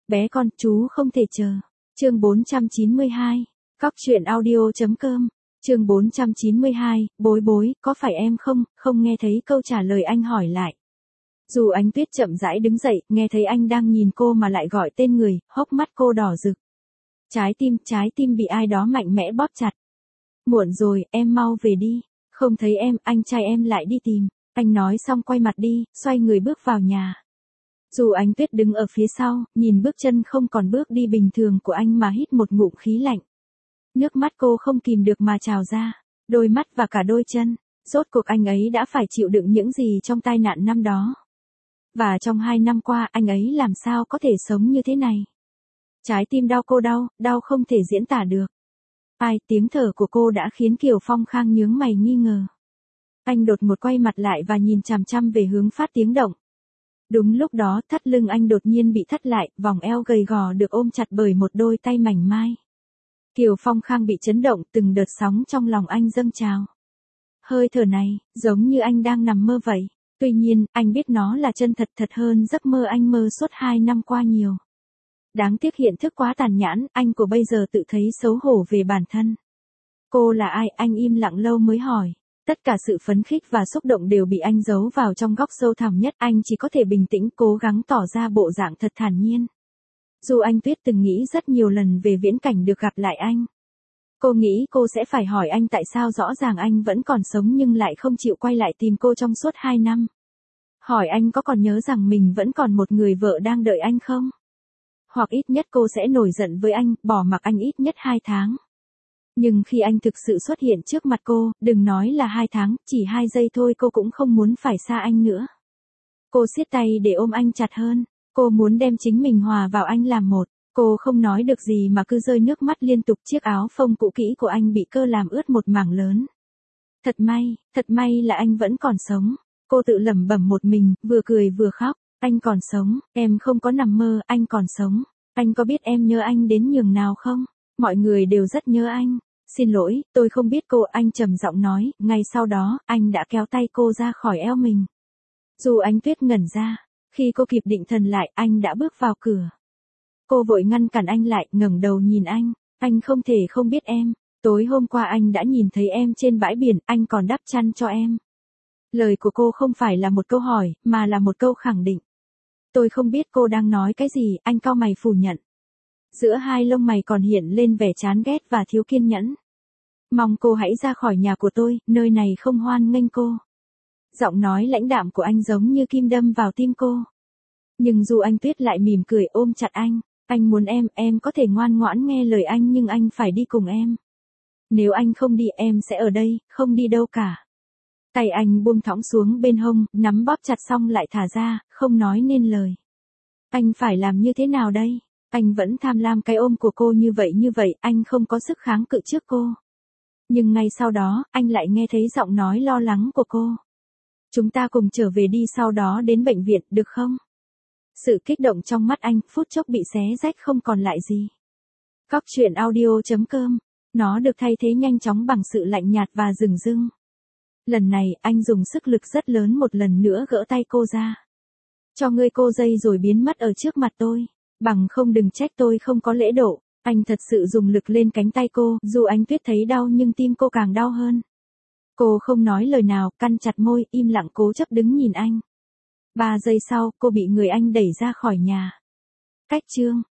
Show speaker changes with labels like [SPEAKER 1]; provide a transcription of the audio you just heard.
[SPEAKER 1] Bé con, chú không thể chờ. Chương 492. Cóc truyện audio.com. Chương 492, bối bối, có phải em không? Không nghe thấy câu trả lời anh hỏi lại. Dù Ánh Tuyết chậm rãi đứng dậy, nghe thấy anh đang nhìn cô mà lại gọi tên người, hốc mắt cô đỏ rực. Trái tim bị ai đó mạnh mẽ bóp chặt. Muộn rồi, em mau về đi. Không thấy em, anh trai em lại đi tìm. Anh nói xong quay mặt đi, xoay người bước vào nhà. Dù Ánh Tuyết đứng ở phía sau, nhìn bước chân không còn bước đi bình thường của anh mà hít một ngụm khí lạnh. Nước mắt cô không kìm được mà trào ra, đôi mắt và cả đôi chân. Rốt cuộc anh ấy đã phải chịu đựng những gì trong tai nạn năm đó. Và trong 2 năm qua anh ấy làm sao có thể sống như thế này. Trái tim đau, cô đau không thể diễn tả được. Tiếng thở của cô đã khiến Kiều Phong Khang nhướng mày nghi ngờ. Anh đột ngột quay mặt lại và nhìn chằm chằm về hướng phát tiếng động. Đúng lúc đó, thắt lưng anh đột nhiên bị thắt lại, vòng eo gầy gò được ôm chặt bởi một đôi tay mảnh mai. Kiều Phong Khang bị chấn động, từng đợt sóng trong lòng anh dâng trào. Hơi thở này, giống như anh đang nằm mơ vậy. Tuy nhiên, anh biết nó là chân thật hơn giấc mơ anh mơ suốt 2 năm qua nhiều. Đáng tiếc hiện thực quá tàn nhẫn, anh của bây giờ tự thấy xấu hổ về bản thân. Cô là ai? Anh im lặng lâu mới hỏi. Tất cả sự phấn khích và xúc động đều bị anh giấu vào trong góc sâu thẳm nhất, anh chỉ có thể bình tĩnh cố gắng tỏ ra bộ dạng thật thản nhiên. Dù Ánh Tuyết từng nghĩ rất nhiều lần về viễn cảnh được gặp lại anh. Cô nghĩ cô sẽ phải hỏi anh tại sao rõ ràng anh vẫn còn sống nhưng lại không chịu quay lại tìm cô trong suốt 2 năm. Hỏi anh có còn nhớ rằng mình vẫn còn một người vợ đang đợi anh không? Hoặc ít nhất cô sẽ nổi giận với anh, bỏ mặc anh ít nhất 2 tháng. Nhưng khi anh thực sự xuất hiện trước mặt cô, đừng nói là 2 tháng, chỉ 2 giây thôi cô cũng không muốn phải xa anh nữa. Cô siết tay để ôm anh chặt hơn, cô muốn đem chính mình hòa vào anh làm một. Cô không nói được gì mà cứ rơi nước mắt liên tục, chiếc áo phông cũ kỹ của anh bị cơ làm ướt một mảng lớn. Thật may là anh vẫn còn sống. Cô tự lẩm bẩm một mình, vừa cười vừa khóc. Anh còn sống, em không có nằm mơ, anh còn sống. Anh có biết em nhớ anh đến nhường nào không? Mọi người đều rất nhớ anh. Xin lỗi, tôi không biết cô, anh trầm giọng nói. Ngay sau đó, anh đã kéo tay cô ra khỏi eo mình. Dù Ánh Tuyết ngẩn ra, khi cô kịp định thần lại, anh đã bước vào cửa. Cô vội ngăn cản anh lại, ngẩng đầu nhìn anh không thể không biết em. Tối hôm qua anh đã nhìn thấy em trên bãi biển, anh còn đắp chăn cho em. Lời của cô không phải là một câu hỏi, mà là một câu khẳng định. Tôi không biết cô đang nói cái gì, anh cau mày phủ nhận. Giữa hai lông mày còn hiện lên vẻ chán ghét và thiếu kiên nhẫn. Mong cô hãy ra khỏi nhà của tôi, nơi này không hoan nghênh cô. Giọng nói lãnh đạm của anh giống như kim đâm vào tim cô. Nhưng dù Ánh Tuyết lại mỉm cười ôm chặt anh muốn em có thể ngoan ngoãn nghe lời anh nhưng anh phải đi cùng em. Nếu anh không đi em sẽ ở đây, không đi đâu cả. Tay anh buông thõng xuống bên hông, nắm bóp chặt xong lại thả ra, không nói nên lời. Anh phải làm như thế nào đây? Anh vẫn tham lam cái ôm của cô như vậy, anh không có sức kháng cự trước cô. Nhưng ngay sau đó, anh lại nghe thấy giọng nói lo lắng của cô. Chúng ta cùng trở về đi, sau đó đến bệnh viện, được không? Sự kích động trong mắt anh, phút chốc bị xé rách không còn lại gì. Cóc truyện audio.com. Nó được thay thế nhanh chóng bằng sự lạnh nhạt và dửng dưng. Lần này, anh dùng sức lực rất lớn một lần nữa gỡ tay cô ra. Cho ngươi cô dây rồi biến mất ở trước mặt tôi. Bằng không đừng trách tôi không có lễ độ. Anh thật sự dùng lực lên cánh tay cô, dù Ánh Tuyết thấy đau nhưng tim cô càng đau hơn. Cô không nói lời nào, căn chặt môi, im lặng cố chấp đứng nhìn anh. 3 giây sau, cô bị người anh đẩy ra khỏi nhà. Cách chương.